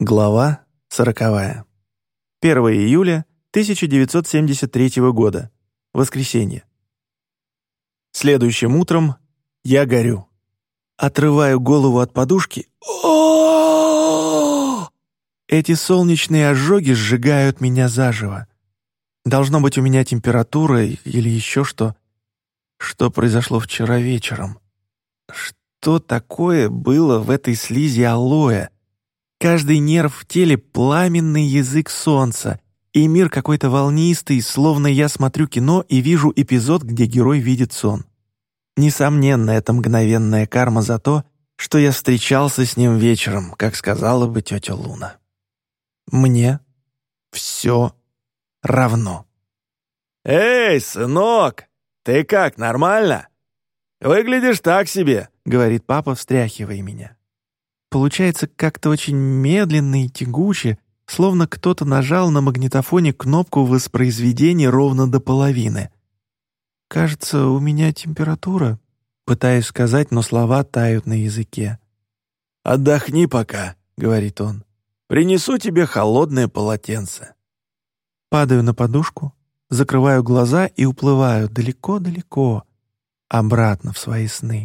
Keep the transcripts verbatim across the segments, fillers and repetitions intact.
Глава сороковая. первое июля тысяча девятьсот семьдесят третьего года. Воскресенье. Следующим утром я горю. Отрываю голову от подушки. О! Эти солнечные ожоги сжигают меня заживо. Должно быть, у меня температура или еще что. Что произошло вчера вечером? Что такое было в этой слизи алоэ? Каждый нерв в теле — пламенный язык солнца, и мир какой-то волнистый, словно я смотрю кино и вижу эпизод, где герой видит сон. Несомненно, это мгновенная карма за то, что я встречался с ним вечером, как сказала бы тетя Луна. Мне все равно. «Эй, сынок, ты как, нормально? Выглядишь так себе», — говорит папа, встряхивая меня. Получается как-то очень медленно и тягуче, словно кто-то нажал на магнитофоне кнопку воспроизведения ровно до половины. «Кажется, у меня температура», — пытаюсь сказать, но слова тают на языке. «Отдохни пока», — говорит он. «Принесу тебе холодное полотенце». Падаю на подушку, закрываю глаза и уплываю далеко-далеко, обратно в свои сны.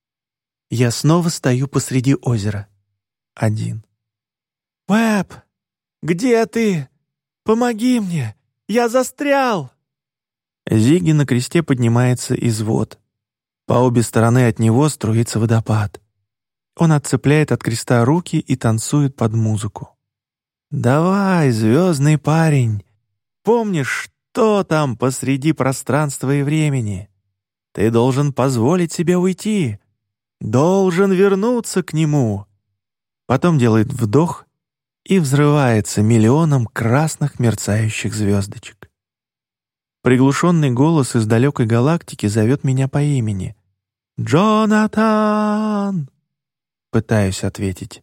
Я снова стою посреди озера. Один. «Уэб, где ты? Помоги мне! Я застрял!» Зигги на кресте поднимается из вод. По обе стороны от него струится водопад. Он отцепляет от креста руки и танцует под музыку. «Давай, звездный парень! Помнишь, что там посреди пространства и времени? Ты должен позволить себе уйти. Должен вернуться к нему». Потом делает вдох и взрывается миллионом красных мерцающих звездочек. Приглушенный голос из далекой галактики зовет меня по имени. «Джонатан!» Пытаюсь ответить.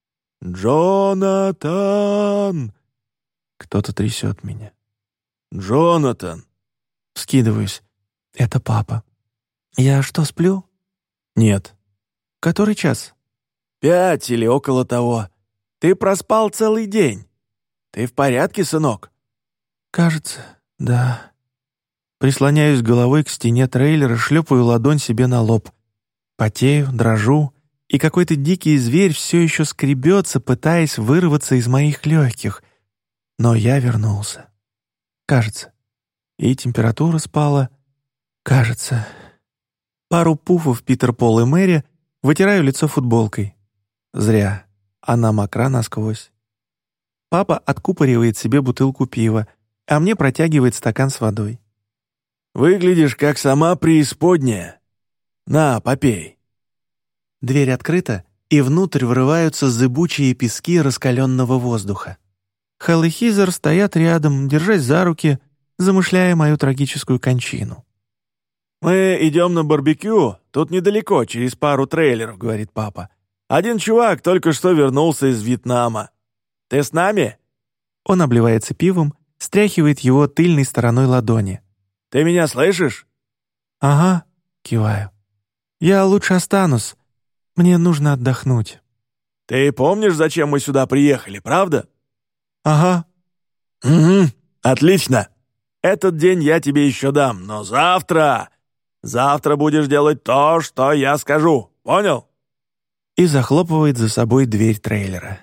«Джонатан!» Кто-то трясет меня. «Джонатан!» Вскидываюсь. Это папа. «Я что, сплю?» «Нет». «Который час?» «Пять или около того. Ты проспал целый день. Ты в порядке, сынок?» «Кажется, да». Прислоняюсь головой к стене трейлера, шлепаю ладонь себе на лоб. Потею, дрожу, и какой-то дикий зверь все еще скребется, пытаясь вырваться из моих легких. Но я вернулся. Кажется. И температура спала. Кажется. Пару пуфов Питер, Пол и Мэри вытираю лицо футболкой. Зря. Она мокра насквозь. Папа откупоривает себе бутылку пива, а мне протягивает стакан с водой. «Выглядишь, как сама преисподняя. На, попей». Дверь открыта, и внутрь врываются зыбучие пески раскаленного воздуха. Хелл и Хизер стоят рядом, держась за руки, замышляя мою трагическую кончину. «Мы идем на барбекю, тут недалеко, через пару трейлеров», — говорит папа. «Один чувак только что вернулся из Вьетнама. Ты с нами?» Он обливается пивом, стряхивает его тыльной стороной ладони. «Ты меня слышишь?» «Ага», — киваю. «Я лучше останусь. Мне нужно отдохнуть». «Ты помнишь, зачем мы сюда приехали, правда?» «Ага». «Угу, отлично. Этот день я тебе еще дам, но завтра... Завтра будешь делать то, что я скажу. Понял?» И захлопывает за собой дверь трейлера.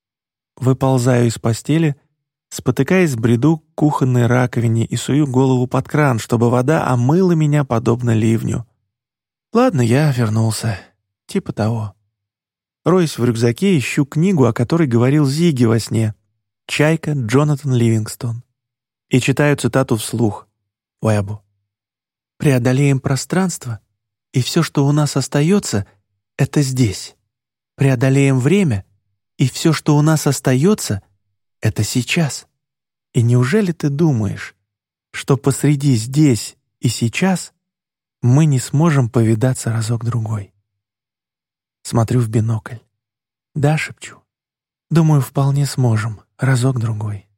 Выползаю из постели, спотыкаясь в бреду к кухонной раковине и сую голову под кран, чтобы вода омыла меня подобно ливню. Ладно, я вернулся. Типа того. Роюсь в рюкзаке, ищу книгу, о которой говорил Зигги во сне. «Чайка» Джонатан Ливингстон. И читаю цитату вслух. Уэбу. «Преодолеем пространство, и все, что у нас остается, это здесь. Преодолеем время, и все, что у нас остается, это сейчас. И неужели ты думаешь, что посреди здесь и сейчас мы не сможем повидаться разок-другой?» Смотрю в бинокль. Да, шепчу. Думаю, вполне сможем разок-другой.